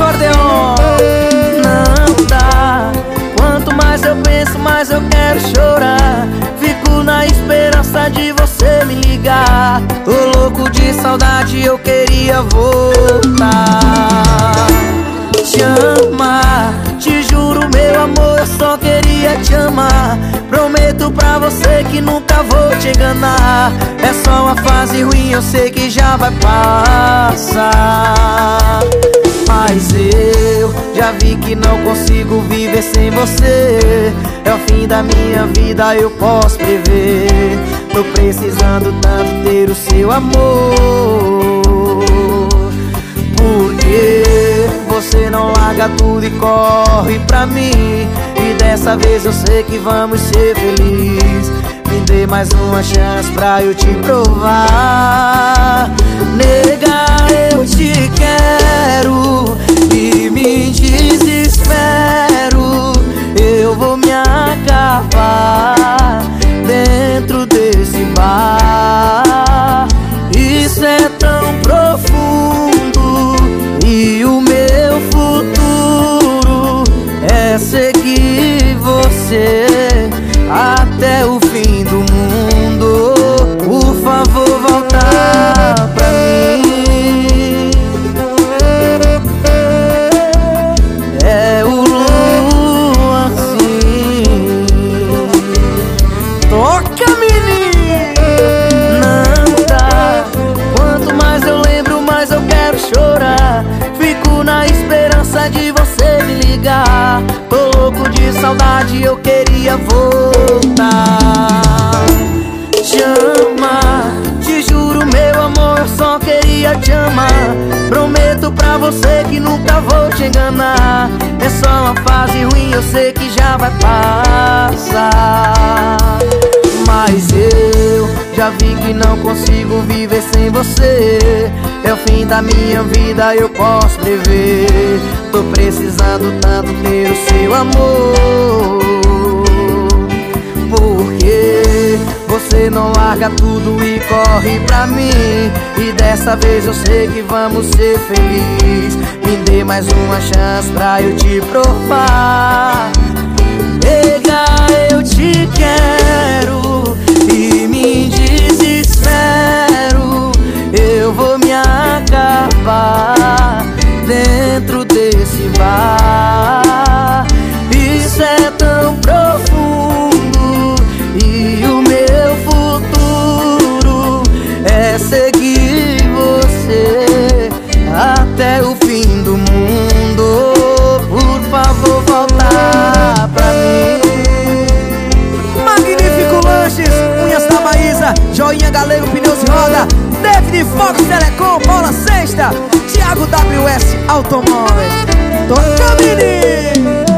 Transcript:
acordeon. Não dá, quanto mais eu penso, mais eu quero chorar. Fico na esperança de você me ligar. Tô louco de saudade, eu queria voltar. Te amar, te juro meu amor, eu só queria te amar. Prometo pra você que nunca vou te enganar. É só uma fase ruim, eu sei que já vai passar. Mas eu já vi que não consigo viver sem você. É o fim da minha vida, eu posso prever. Tô precisando tanto ter o seu amor. Porque você não larga tudo e corre pra mim. E dessa vez eu sei que vamos ser felizes. Me dê mais uma chance pra eu te provar. Nega, eu te quero e me desespero. Eu vou me acabar dentro desse bar. Isso é tão profundo e o meu futuro é seguir você até o fim do mundo. Por favor, volta pra mim. É o Luan, sim. Toca, menino! Não dá, quanto mais eu lembro, mais eu quero chorar. Fico na esperança de você me ligar. Tô louco de saudade, eu queria voltar. Te amar, te juro meu amor, eu só queria te amar. Prometo pra você que nunca vou te enganar. É só uma fase ruim, eu sei que já vai passar. Mas eu já vi que não consigo viver sem você. É o fim da minha vida, eu posso prever. Tô precisando tanto ter o seu amor. Porque você não larga tudo e corre pra mim. E dessa vez eu sei que vamos ser felizes. Me dê mais uma chance pra eu te provar. Nega, eu te quero e me desespero. Eu vou me acabar dentro desse bar. Isso é tão profundo e o meu futuro é seguir você até o fim do mundo. Por favor, volta pra mim. Magnífico Lanches, Unhas da Maísa, Joinha Galego, Pneus e Roda, David Fox Telecom, Bola Sexta, Thiago WS Automóveis. Toca, menino!